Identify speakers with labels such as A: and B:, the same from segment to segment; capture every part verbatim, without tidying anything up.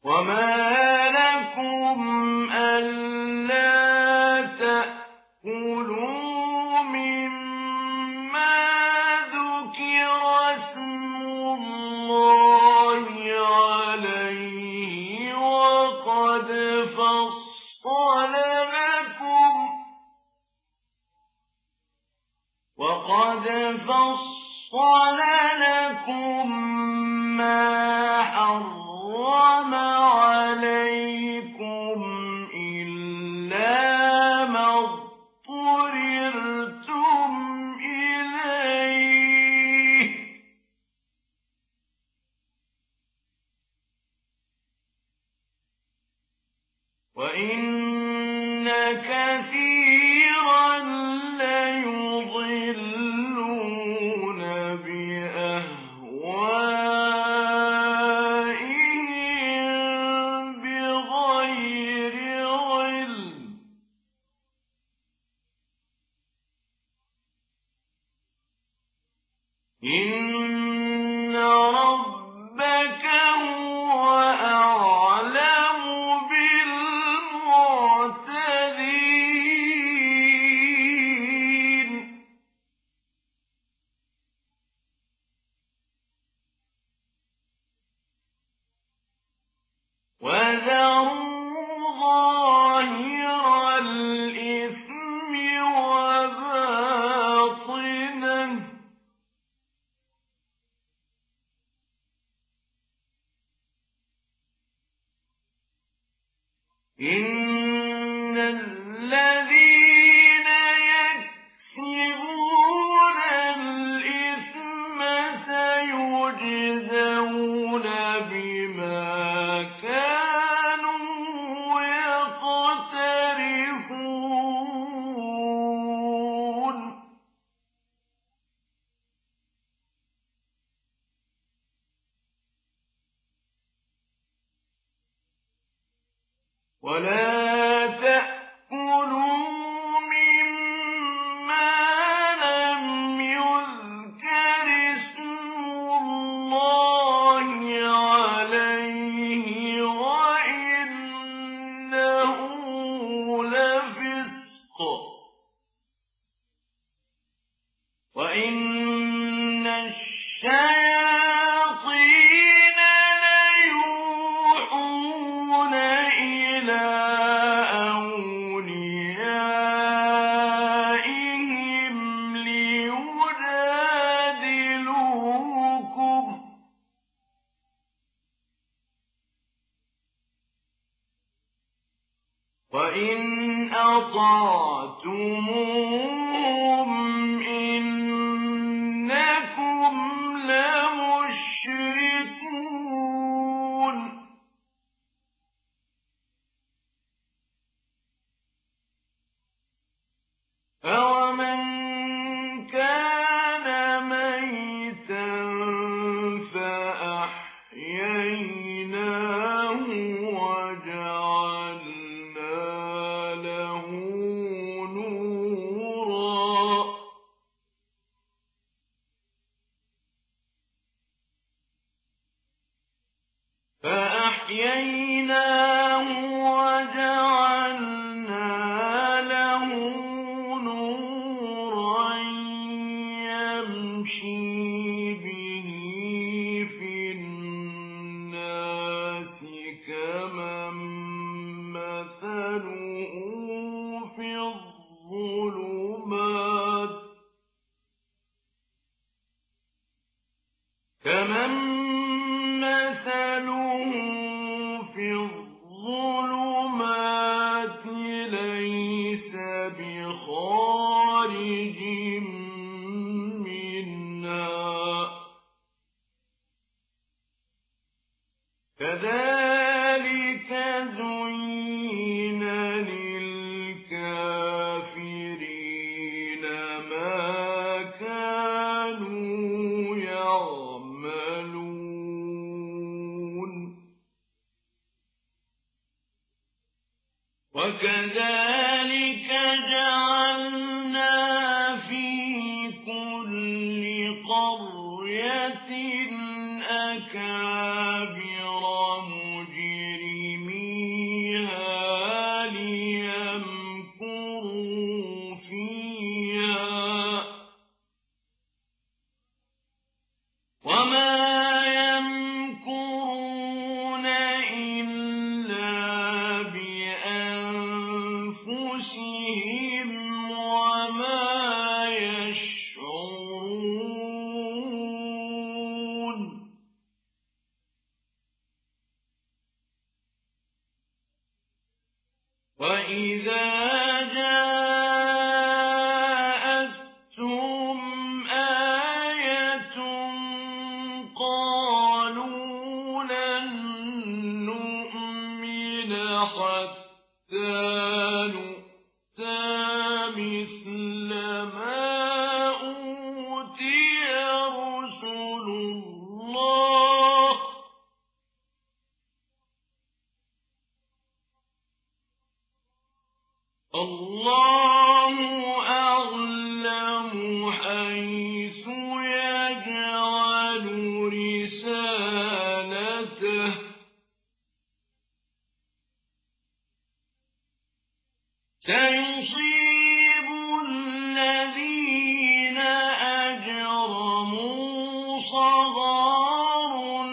A: وما لكم ألا تأكلوا مما ذكر اسم الله عليه وقد فصل لكم وقد فصل لكم ما حرم عليكم إلا ما اضطررتم إليه وإن كثيرا ليضلون بأهوائهم بغير علم إن ربك هو أعلم بالمعتدين وذروا ظاهر الإثم وباطنه إن الذين يكسبون الإثم سيجزون بما كانوا يقترفون ولا تأكلوا مما لم يذكر اسم الله عليه وإنه لفسق وإن الشياطين ليوحون إلى أوليائهم ليجادلوكم وإن أطعتموهم إنكم لمشركون أَوَمَنْ كَانَ مَيْتًا فَأَحْيَيْنَاهُ وَجَعَلْنَا لَهُ نُورًا فَأَحْيَيْنَاهُ وَجَعَلْنَا لَهُ نُورًا يَمْشِي بِهِ فِي النَّاسِ كَمَن مَّثَلُهُ فِي الظُّلُمَاتِ كَمَن مَّثَلُهُ فِي الظُّلُمَاتِ لَيْسَ بِخَارِجٍ مِّنْهَا كَذَٰلِكَ زُيِّنَ لِلْكَافِرِينَ مَا كَانُوا يَعْمَلُونَ وَكَذَٰلِكَ جَعَلْنَا فِي كُلِّ قَرْيَةٍ أَكَابِرَ مُجْرِمِيهَا وما يمكرون إلا بأنفسهم وما يشعرون. وإذا جاءتهم آية قالوا لن نؤمن حتى نؤتى مثل ما أوتي رسل الله الله أعلم حيث يجعل رسالته سيصيب الذين أجرموا صغار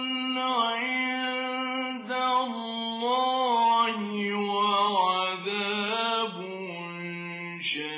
A: عند الله وعذاب شديد